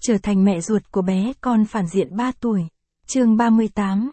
trở thành mẹ ruột của bé con phản diện 3 tuổi. Chương 38,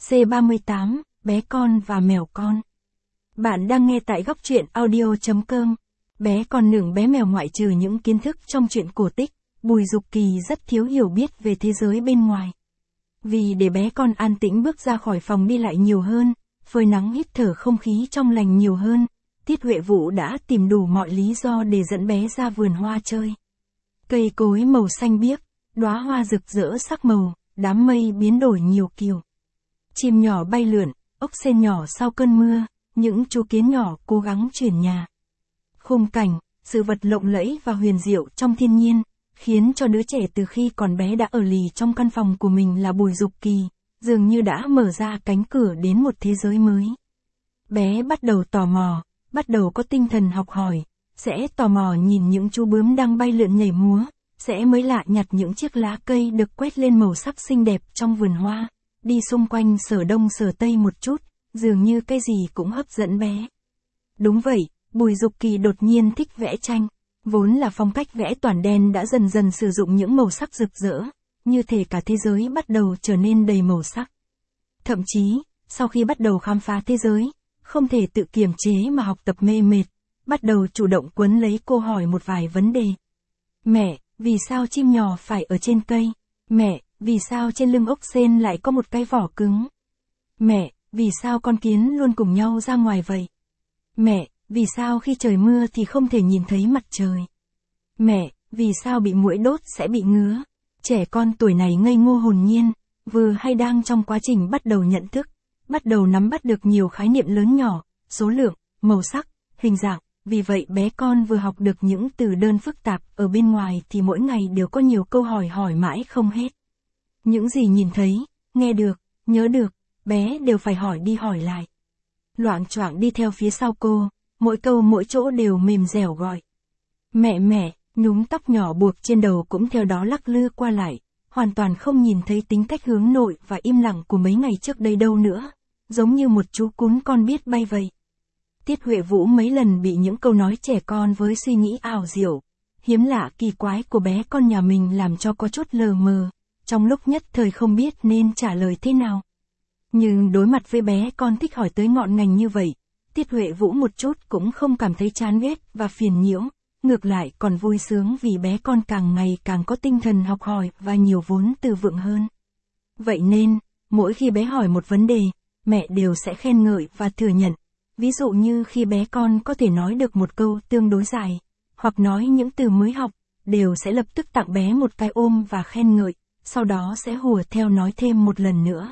C38, bé con và mèo con. Bạn đang nghe tại góc truyện audio.com. Bé con nương bé mèo ngoại trừ những kiến thức trong truyện cổ tích, Bùi Dục Kỳ rất thiếu hiểu biết về thế giới bên ngoài. Vì để bé con an tĩnh bước ra khỏi phòng đi lại nhiều hơn, phơi nắng hít thở không khí trong lành nhiều hơn, Tiết Huệ Vũ đã tìm đủ mọi lý do để dẫn bé ra vườn hoa chơi. Cây cối màu xanh biếc, đóa hoa rực rỡ sắc màu, đám mây biến đổi nhiều kiểu. Chim nhỏ bay lượn, ốc sên nhỏ sau cơn mưa, những chú kiến nhỏ cố gắng chuyển nhà. Khung cảnh, sự vật lộng lẫy và huyền diệu trong thiên nhiên, khiến cho đứa trẻ từ khi còn bé đã ở lì trong căn phòng của mình là Bùi Dục Kỳ, dường như đã mở ra cánh cửa đến một thế giới mới. Bé bắt đầu tò mò, bắt đầu có tinh thần học hỏi, sẽ tò mò nhìn những chú bướm đang bay lượn nhảy múa, sẽ mới lạ nhặt những chiếc lá cây được quét lên màu sắc xinh đẹp trong vườn hoa, đi xung quanh sở đông sở tây một chút, dường như cái gì cũng hấp dẫn bé. Đúng vậy, Bùi Dục Kỳ đột nhiên thích vẽ tranh, vốn là phong cách vẽ toàn đen đã dần dần sử dụng những màu sắc rực rỡ, như thể cả thế giới bắt đầu trở nên đầy màu sắc. Thậm chí, sau khi bắt đầu khám phá thế giới, không thể tự kiềm chế mà học tập mê mệt, bắt đầu chủ động quấn lấy cô hỏi một vài vấn đề. Mẹ, vì sao chim nhỏ phải ở trên cây? Mẹ, vì sao trên lưng ốc sên lại có một cái vỏ cứng? Mẹ, vì sao con kiến luôn cùng nhau ra ngoài vậy? Mẹ, vì sao khi trời mưa thì không thể nhìn thấy mặt trời? Mẹ, vì sao bị muỗi đốt sẽ bị ngứa? Trẻ con tuổi này ngây ngô hồn nhiên, vừa hay đang trong quá trình bắt đầu nhận thức, bắt đầu nắm bắt được nhiều khái niệm lớn nhỏ, số lượng, màu sắc, hình dạng. Vì vậy bé con vừa học được những từ đơn phức tạp ở bên ngoài thì mỗi ngày đều có nhiều câu hỏi hỏi mãi không hết. Những gì nhìn thấy, nghe được, nhớ được, bé đều phải hỏi đi hỏi lại. Loạng choạng đi theo phía sau cô, mỗi câu mỗi chỗ đều mềm dẻo gọi. Mẹ mẹ, nhúm tóc nhỏ buộc trên đầu cũng theo đó lắc lư qua lại, hoàn toàn không nhìn thấy tính cách hướng nội và im lặng của mấy ngày trước đây đâu nữa, giống như một chú cún con biết bay vậy. Tiết Huệ Vũ mấy lần bị những câu nói trẻ con với suy nghĩ ảo diệu, hiếm lạ kỳ quái của bé con nhà mình làm cho có chút lờ mờ, trong lúc nhất thời không biết nên trả lời thế nào. Nhưng đối mặt với bé con thích hỏi tới ngọn ngành như vậy, Tiết Huệ Vũ một chút cũng không cảm thấy chán ghét và phiền nhiễu, ngược lại còn vui sướng vì bé con càng ngày càng có tinh thần học hỏi và nhiều vốn từ vựng hơn. Vậy nên, mỗi khi bé hỏi một vấn đề, mẹ đều sẽ khen ngợi và thừa nhận. Ví dụ như khi bé con có thể nói được một câu tương đối dài, hoặc nói những từ mới học, đều sẽ lập tức tặng bé một cái ôm và khen ngợi, sau đó sẽ hùa theo nói thêm một lần nữa.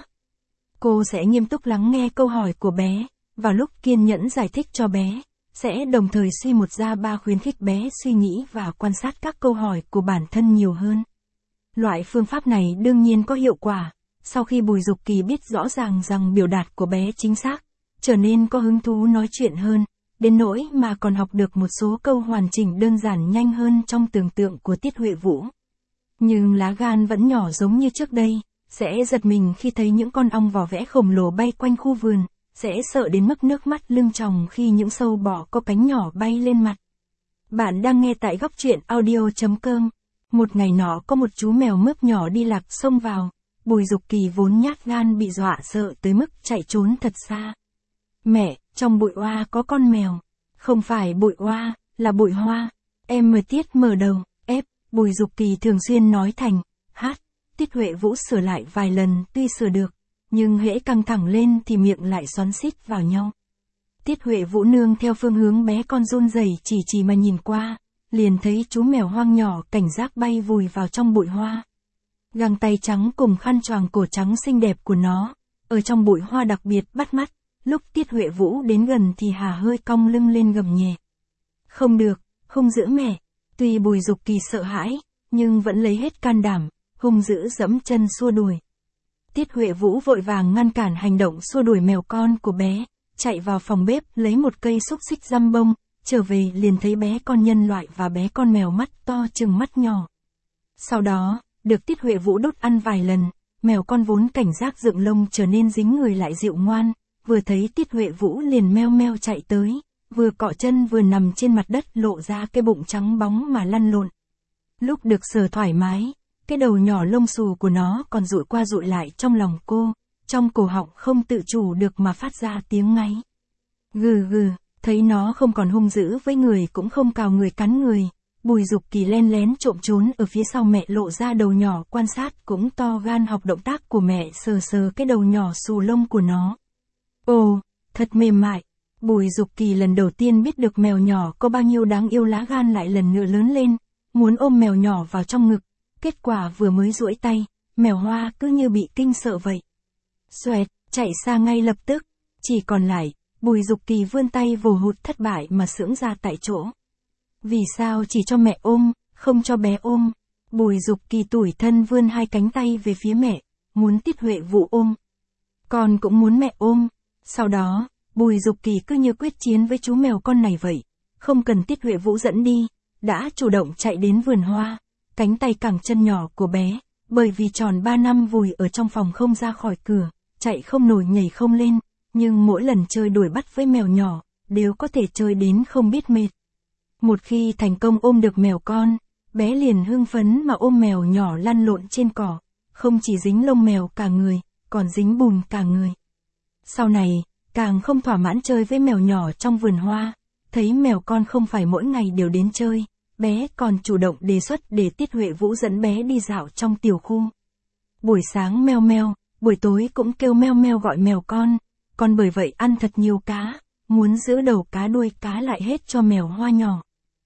Cô sẽ nghiêm túc lắng nghe câu hỏi của bé, vào lúc kiên nhẫn giải thích cho bé, sẽ đồng thời suy một ra ba khuyến khích bé suy nghĩ và quan sát các câu hỏi của bản thân nhiều hơn. Loại phương pháp này đương nhiên có hiệu quả, sau khi Bùi Dục Kỳ biết rõ ràng rằng biểu đạt của bé chính xác, trở nên có hứng thú nói chuyện hơn, đến nỗi mà còn học được một số câu hoàn chỉnh đơn giản nhanh hơn trong tưởng tượng của Tiết Huệ Vũ. Nhưng lá gan vẫn nhỏ giống như trước đây, sẽ giật mình khi thấy những con ong vỏ vẽ khổng lồ bay quanh khu vườn, sẽ sợ đến mức nước mắt lưng tròng khi những sâu bọ có cánh nhỏ bay lên mặt. Bạn đang nghe tại góc truyện audio.com. Một ngày nọ có một chú mèo mướp nhỏ đi lạc xông vào, Bùi Dục Kỳ vốn nhát gan bị dọa sợ tới mức chạy trốn thật xa. Mẹ, trong bụi hoa có con mèo. Không phải bụi hoa, là bụi hoa. Em mở tiết mở đầu, ép, Bùi Dục Kỳ thường xuyên nói thành, hát. Tiết Huệ Vũ sửa lại vài lần tuy sửa được, nhưng hễ căng thẳng lên thì miệng lại xoắn xít vào nhau. Tiết Huệ Vũ nương theo phương hướng bé con run rẩy chỉ mà nhìn qua, liền thấy chú mèo hoang nhỏ cảnh giác bay vùi vào trong bụi hoa. Găng tay trắng cùng khăn choàng cổ trắng xinh đẹp của nó, ở trong bụi hoa đặc biệt bắt mắt. Lúc Tiết Huệ Vũ đến gần thì Hà hơi cong lưng lên gầm nhẹ. Không được, hung dữ mẹ. Tuy Bùi Dục Kỳ sợ hãi, nhưng vẫn lấy hết can đảm, hung dữ giẫm chân xua đuổi. Tiết Huệ Vũ vội vàng ngăn cản hành động xua đuổi mèo con của bé, chạy vào phòng bếp lấy một cây xúc xích răm bông, trở về liền thấy bé con nhân loại và bé con mèo mắt to chừng mắt nhỏ. Sau đó, được Tiết Huệ Vũ đốt ăn vài lần, mèo con vốn cảnh giác dựng lông trở nên dính người lại dịu ngoan. Vừa thấy Tiết Huệ Vũ liền meo meo chạy tới, vừa cọ chân vừa nằm trên mặt đất lộ ra cái bụng trắng bóng mà lăn lộn. Lúc được sờ thoải mái, cái đầu nhỏ lông xù của nó còn dụi qua dụi lại trong lòng cô, trong cổ họng không tự chủ được mà phát ra tiếng ngáy. Gừ gừ, thấy nó không còn hung dữ với người cũng không cào người cắn người, Bùi Dục Kỳ len lén trộm trốn ở phía sau mẹ lộ ra đầu nhỏ quan sát, cũng to gan học động tác của mẹ, sờ sờ cái đầu nhỏ xù lông của nó. Ồ, thật mềm mại. Bùi Dục Kỳ lần đầu tiên biết được mèo nhỏ có bao nhiêu đáng yêu, lá gan lại lần nữa lớn lên, muốn ôm mèo nhỏ vào trong ngực. Kết quả vừa mới duỗi tay, mèo Hoa cứ như bị kinh sợ vậy. Xoẹt, chạy xa ngay lập tức. Chỉ còn lại, Bùi Dục Kỳ vươn tay vồ hụt thất bại mà sững ra tại chỗ. Vì sao chỉ cho mẹ ôm, không cho bé ôm? Bùi Dục Kỳ tủi thân vươn hai cánh tay về phía mẹ, muốn Tiết Huệ Vũ ôm. Con cũng muốn mẹ ôm. Sau đó, Bùi Dục Kỳ cứ như quyết chiến với chú mèo con này vậy. Không cần Tiết Huệ Vũ dẫn đi, đã chủ động chạy đến vườn hoa. Cánh tay cẳng chân nhỏ của bé, bởi vì tròn 3 năm vùi ở trong phòng không ra khỏi cửa, chạy không nổi nhảy không lên, nhưng mỗi lần chơi đuổi bắt với mèo nhỏ, đều có thể chơi đến không biết mệt. Một khi thành công ôm được mèo con, bé liền hưng phấn mà ôm mèo nhỏ lăn lộn trên cỏ, không chỉ dính lông mèo cả người, còn dính bùn cả người. Sau này, càng không thỏa mãn chơi với mèo nhỏ trong vườn hoa, thấy mèo con không phải mỗi ngày đều đến chơi, bé còn chủ động đề xuất để Tiết Huệ Vũ dẫn bé đi dạo trong tiểu khu. Buổi sáng meo meo, buổi tối cũng kêu meo meo gọi mèo con bởi vậy ăn thật nhiều cá, muốn giữ đầu cá đuôi cá lại hết cho mèo Hoa nhỏ.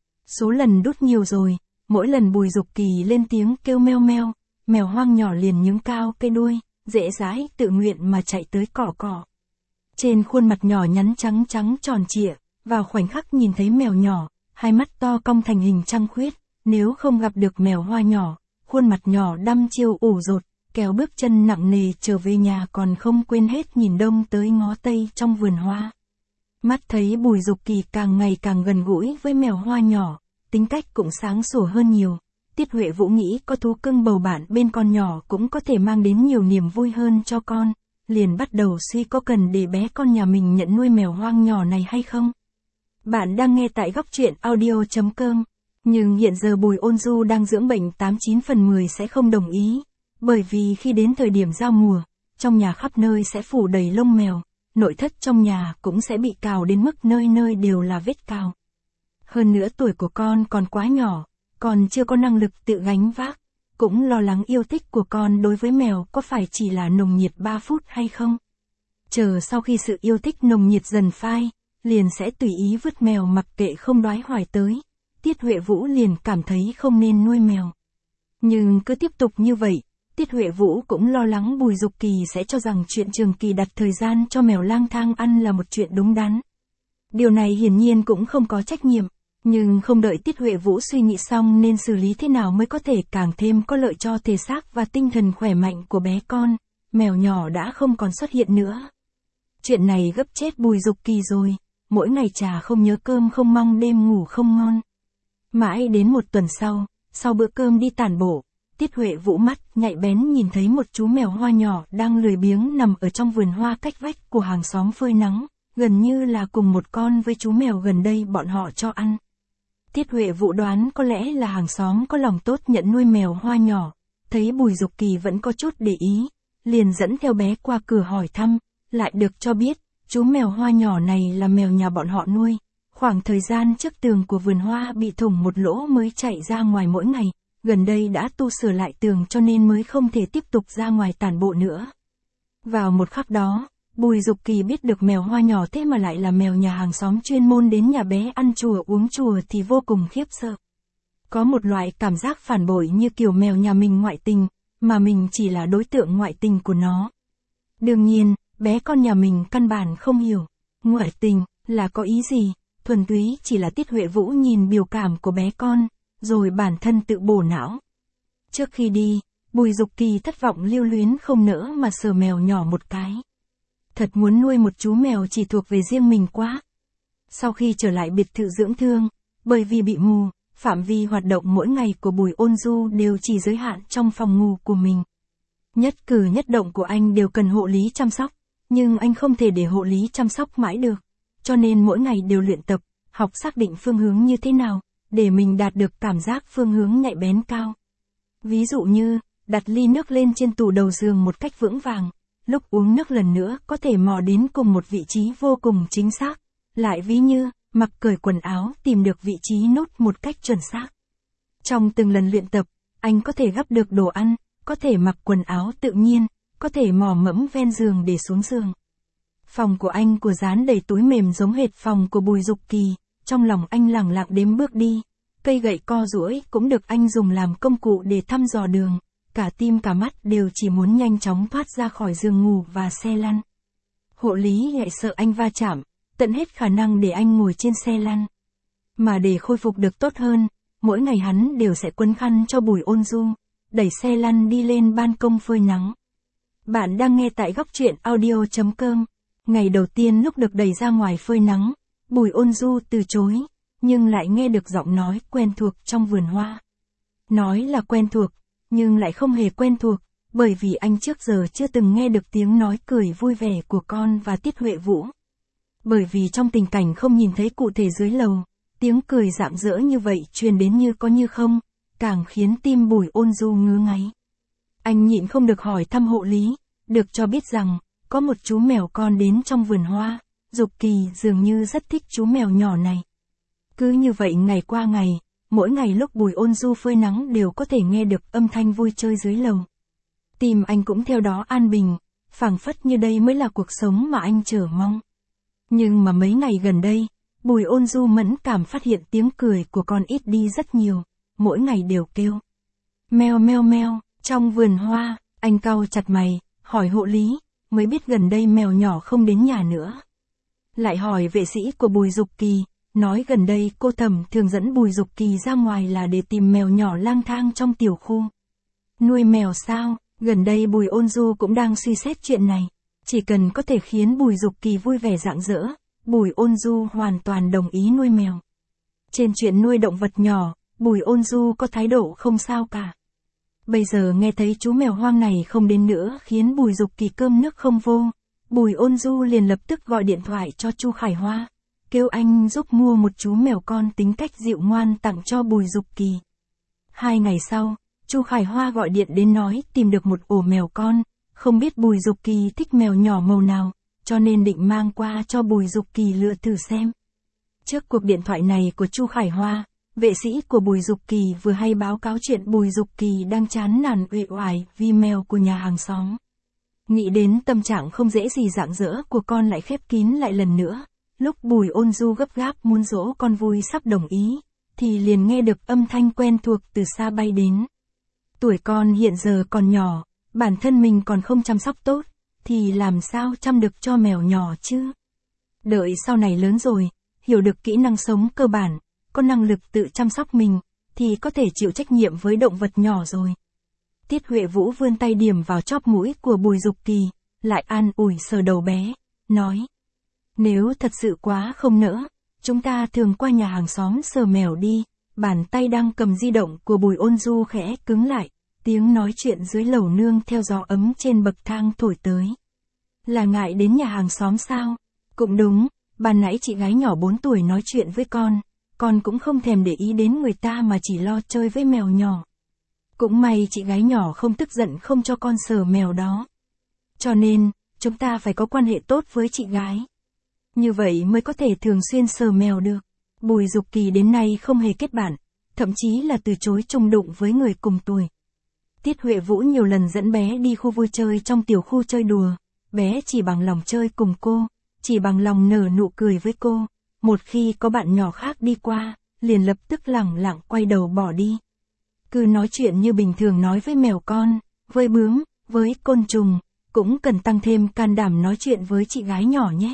Số lần đút nhiều rồi, mỗi lần Bùi Dục Kỳ lên tiếng kêu meo meo, mèo hoang nhỏ liền nhướng cao cái đuôi, dễ dãi tự nguyện mà chạy tới cỏ cỏ. Trên khuôn mặt nhỏ nhắn trắng trắng tròn trịa, vào khoảnh khắc nhìn thấy mèo nhỏ, hai mắt to cong thành hình trăng khuyết, nếu không gặp được mèo Hoa nhỏ, khuôn mặt nhỏ đăm chiêu ủ rột, kéo bước chân nặng nề trở về nhà còn không quên hết nhìn đông tới ngó tây trong vườn hoa. Mắt thấy Bùi Dục Kỳ càng ngày càng gần gũi với mèo Hoa nhỏ, tính cách cũng sáng sủa hơn nhiều. Tiết Huệ Vũ nghĩ có thú cưng bầu bạn bên con nhỏ cũng có thể mang đến nhiều niềm vui hơn cho con, liền bắt đầu suy có cần để bé con nhà mình nhận nuôi mèo hoang nhỏ này hay không. Bạn đang nghe tại Góc Truyện Audio.com, nhưng hiện giờ Bùi Ôn Du đang dưỡng bệnh 89 phần 10 sẽ không đồng ý, bởi vì khi đến thời điểm giao mùa, trong nhà khắp nơi sẽ phủ đầy lông mèo, nội thất trong nhà cũng sẽ bị cào đến mức nơi nơi đều là vết cào. Hơn nữa tuổi của con còn quá nhỏ, còn chưa có năng lực tự gánh vác, cũng lo lắng yêu thích của con đối với mèo có phải chỉ là nồng nhiệt 3 phút hay không. Chờ sau khi sự yêu thích nồng nhiệt dần phai, liền sẽ tùy ý vứt mèo mặc kệ không đoái hoài tới. Tiết Huệ Vũ liền cảm thấy không nên nuôi mèo. Nhưng cứ tiếp tục như vậy, Tiết Huệ Vũ cũng lo lắng Bùi Dục Kỳ sẽ cho rằng chuyện Trường Kỳ đặt thời gian cho mèo lang thang ăn là một chuyện đúng đắn. Điều này hiển nhiên cũng không có trách nhiệm, nhưng không đợi Tiết Huệ Vũ suy nghĩ xong nên xử lý thế nào mới có thể càng thêm có lợi cho thể xác và tinh thần khỏe mạnh của bé con, mèo nhỏ đã không còn xuất hiện nữa. Chuyện này gấp chết Bùi Dục Kỳ rồi, mỗi ngày trà không nhớ cơm không mong đêm ngủ không ngon. Mãi đến một tuần sau bữa cơm đi tản bộ, Tiết Huệ Vũ mắt nhạy bén nhìn thấy một chú mèo Hoa nhỏ đang lười biếng nằm ở trong vườn hoa cách vách của hàng xóm phơi nắng, gần như là cùng một con với chú mèo gần đây bọn họ cho ăn. Tiết Huệ Vũ đoán có lẽ là hàng xóm có lòng tốt nhận nuôi mèo Hoa nhỏ, thấy Bùi Dục Kỳ vẫn có chút để ý, liền dẫn theo bé qua cửa hỏi thăm, lại được cho biết, chú mèo Hoa nhỏ này là mèo nhà bọn họ nuôi. Khoảng thời gian trước tường của vườn hoa bị thủng một lỗ mới chạy ra ngoài mỗi ngày, gần đây đã tu sửa lại tường cho nên mới không thể tiếp tục ra ngoài tản bộ nữa. Vào một khắc đó, Bùi Dục Kỳ biết được mèo Hoa nhỏ thế mà lại là mèo nhà hàng xóm chuyên môn đến nhà bé ăn chùa uống chùa thì vô cùng khiếp sợ. Có một loại cảm giác phản bội như kiểu mèo nhà mình ngoại tình, mà mình chỉ là đối tượng ngoại tình của nó. Đương nhiên, bé con nhà mình căn bản không hiểu, ngoại tình là có ý gì, thuần túy chỉ là Tiết Huệ Vũ nhìn biểu cảm của bé con, rồi bản thân tự bổ não. Trước khi đi, Bùi Dục Kỳ thất vọng lưu luyến không nỡ mà sờ mèo nhỏ một cái. Thật muốn nuôi một chú mèo chỉ thuộc về riêng mình quá. Sau khi trở lại biệt thự dưỡng thương, bởi vì bị mù, phạm vi hoạt động mỗi ngày của Bùi Ôn Du đều chỉ giới hạn trong phòng ngủ của mình. Nhất cử nhất động của anh đều cần hộ lý chăm sóc, nhưng anh không thể để hộ lý chăm sóc mãi được, cho nên mỗi ngày đều luyện tập, học xác định phương hướng như thế nào, để mình đạt được cảm giác phương hướng nhạy bén cao. Ví dụ như, đặt ly nước lên trên tủ đầu giường một cách vững vàng, lúc uống nước lần nữa có thể mò đến cùng một vị trí vô cùng chính xác. Lại ví như, mặc cởi quần áo tìm được vị trí nút một cách chuẩn xác. Trong từng lần luyện tập, anh có thể gắp được đồ ăn, có thể mặc quần áo tự nhiên, có thể mò mẫm ven giường để xuống giường. Phòng của anh của dán đầy túi mềm giống hệt phòng của Bùi Dục Kỳ, trong lòng anh lẳng lặng đếm bước đi. Cây gậy co duỗi cũng được anh dùng làm công cụ để thăm dò đường, cả tim cả mắt đều chỉ muốn nhanh chóng thoát ra khỏi giường ngủ và xe lăn. Hộ lý lại sợ anh va chạm, tận hết khả năng để anh ngồi trên xe lăn. Mà để khôi phục được tốt hơn, mỗi ngày hắn đều sẽ quấn khăn cho Bùi Ôn Du, đẩy xe lăn đi lên ban công phơi nắng. Bạn đang nghe tại góc truyện audio.com. Ngày đầu tiên lúc được đẩy ra ngoài phơi nắng, Bùi Ôn Du từ chối, nhưng lại nghe được giọng nói quen thuộc trong vườn hoa. Nói là quen thuộc, nhưng lại không hề quen thuộc, bởi vì anh trước giờ chưa từng nghe được tiếng nói cười vui vẻ của con và Tiết Huệ Vũ. Bởi vì trong tình cảnh không nhìn thấy cụ thể dưới lầu, tiếng cười rạng rỡ như vậy truyền đến như có như không, càng khiến tim Bùi Ôn Du ngứa ngáy. Anh nhịn không được hỏi thăm hộ lý, được cho biết rằng, có một chú mèo con đến trong vườn hoa, Dục Kỳ dường như rất thích chú mèo nhỏ này. Cứ như vậy ngày qua ngày, mỗi ngày lúc Bùi Ôn Du phơi nắng đều có thể nghe được âm thanh vui chơi dưới lầu. Tim anh cũng theo đó an bình, phảng phất như đây mới là cuộc sống mà anh chờ mong. Nhưng mà mấy ngày gần đây, Bùi Ôn Du mẫn cảm phát hiện tiếng cười của con ít đi rất nhiều, mỗi ngày đều kêu. Meo meo meo, trong vườn hoa, anh cau chặt mày, hỏi hộ lý, mới biết gần đây mèo nhỏ không đến nhà nữa. Lại hỏi vệ sĩ của Bùi Dục Kỳ, nói gần đây cô Thẩm thường dẫn Bùi Dục Kỳ ra ngoài là để tìm mèo nhỏ lang thang trong tiểu khu. Nuôi mèo sao? Gần đây Bùi Ôn Du cũng đang suy xét chuyện này. Chỉ cần có thể khiến Bùi Dục Kỳ vui vẻ rạng rỡ, Bùi Ôn Du hoàn toàn đồng ý nuôi mèo. Trên chuyện nuôi động vật nhỏ, Bùi Ôn Du có thái độ không sao cả. Bây giờ nghe thấy chú mèo hoang này không đến nữa khiến Bùi Dục Kỳ cơm nước không vô. Bùi Ôn Du liền lập tức gọi điện thoại cho Chu Khải Hoa, kêu anh giúp mua một chú mèo con tính cách dịu ngoan tặng cho Bùi Dục Kỳ. 2 ngày sau, Chu Khải Hoa gọi điện đến nói tìm được một ổ mèo con, không biết Bùi Dục Kỳ thích mèo nhỏ màu nào, cho nên định mang qua cho Bùi Dục Kỳ lựa thử xem. Trước cuộc điện thoại này của Chu Khải Hoa, vệ sĩ của Bùi Dục Kỳ vừa hay báo cáo chuyện Bùi Dục Kỳ đang chán nản uể oải vì mèo của nhà hàng xóm. Nghĩ đến tâm trạng không dễ gì rạng rỡ của con lại khép kín lại lần nữa, lúc Bùi Ôn Du gấp gáp muốn dỗ con vui sắp đồng ý, thì liền nghe được âm thanh quen thuộc từ xa bay đến. Tuổi con hiện giờ còn nhỏ, bản thân mình còn không chăm sóc tốt, thì làm sao chăm được cho mèo nhỏ chứ? Đợi sau này lớn rồi, hiểu được kỹ năng sống cơ bản, có năng lực tự chăm sóc mình, thì có thể chịu trách nhiệm với động vật nhỏ rồi. Tiết Huệ Vũ vươn tay điểm vào chóp mũi của Bùi Dục Kỳ, lại an ủi sờ đầu bé, nói. Nếu thật sự quá không nỡ, chúng ta thường qua nhà hàng xóm sờ mèo đi. Bàn tay đang cầm di động của Bùi Ôn Du khẽ cứng lại, tiếng nói chuyện dưới lầu nương theo gió ấm trên bậc thang thổi tới. Là ngại đến nhà hàng xóm sao? Cũng đúng, ban nãy chị gái nhỏ 4 tuổi nói chuyện với con cũng không thèm để ý đến người ta mà chỉ lo chơi với mèo nhỏ. Cũng may chị gái nhỏ không tức giận không cho con sờ mèo đó. Cho nên, chúng ta phải có quan hệ tốt với chị gái. Như vậy mới có thể thường xuyên sờ mèo được. Bùi Dục Kỳ đến nay không hề kết bạn, thậm chí là từ chối chung đụng với người cùng tuổi. Tiết Huệ Vũ nhiều lần dẫn bé đi khu vui chơi trong tiểu khu chơi đùa, bé chỉ bằng lòng chơi cùng cô, chỉ bằng lòng nở nụ cười với cô. Một khi có bạn nhỏ khác đi qua, liền lập tức lẳng lặng quay đầu bỏ đi. Cứ nói chuyện như bình thường nói với mèo con, với bướm, với côn trùng, cũng cần tăng thêm can đảm nói chuyện với chị gái nhỏ nhé.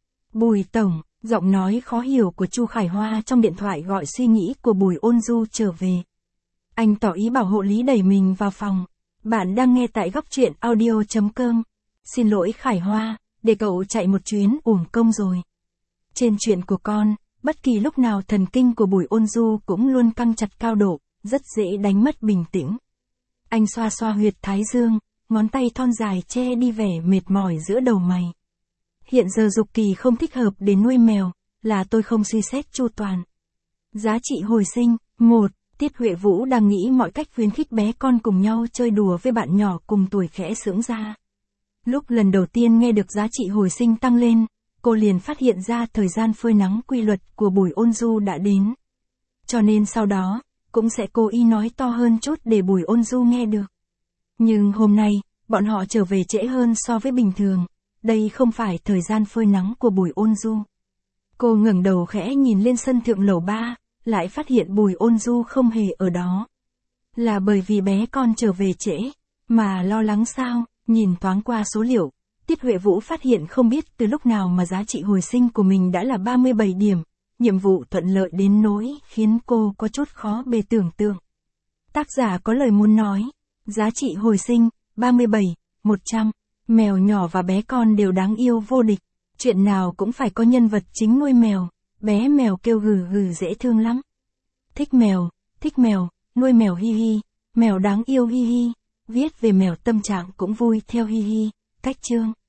Bùi Tổng, giọng nói khó hiểu của Chu Khải Hoa trong điện thoại gọi suy nghĩ của Bùi Ôn Du trở về. Anh tỏ ý bảo hộ lý đẩy mình vào phòng. Bạn đang nghe tại góc truyện audio.com. Xin lỗi Khải Hoa, để cậu chạy một chuyến uổng công rồi. Trên chuyện của con, bất kỳ lúc nào thần kinh của Bùi Ôn Du cũng luôn căng chặt cao độ, rất dễ đánh mất bình tĩnh. Anh xoa xoa huyệt thái dương, ngón tay thon dài che đi vẻ mệt mỏi giữa đầu mày. Hiện giờ Dục Kỳ không thích hợp để nuôi mèo, là tôi không suy xét chu toàn. Giá trị hồi sinh, 1. Tiết Huệ Vũ đang nghĩ mọi cách khuyến khích bé con cùng nhau chơi đùa với bạn nhỏ cùng tuổi khẽ sững ra. Lúc lần đầu tiên nghe được giá trị hồi sinh tăng lên, cô liền phát hiện ra thời gian phơi nắng quy luật của Bùi Ôn Du đã đến. Cho nên sau đó, cũng sẽ cố ý nói to hơn chút để Bùi Ôn Du nghe được. Nhưng hôm nay, bọn họ trở về trễ hơn so với bình thường, đây không phải thời gian phơi nắng của Bùi Ôn Du. Cô ngẩng đầu khẽ nhìn lên sân thượng lầu 3, lại phát hiện Bùi Ôn Du không hề ở đó. Là bởi vì bé con trở về trễ, mà lo lắng sao? Nhìn thoáng qua số liệu, Tiết Huệ Vũ phát hiện không biết từ lúc nào mà giá trị hồi sinh của mình đã là 37 điểm, nhiệm vụ thuận lợi đến nỗi khiến cô có chút khó bề tưởng tượng. Tác giả có lời muốn nói, giá trị hồi sinh, 37, 100, mèo nhỏ và bé con đều đáng yêu vô địch, chuyện nào cũng phải có nhân vật chính nuôi mèo, bé mèo kêu gừ gừ dễ thương lắm. Thích mèo, nuôi mèo hi hi, mèo đáng yêu hi hi. Viết về mèo tâm trạng cũng vui theo hi hi, cách chương.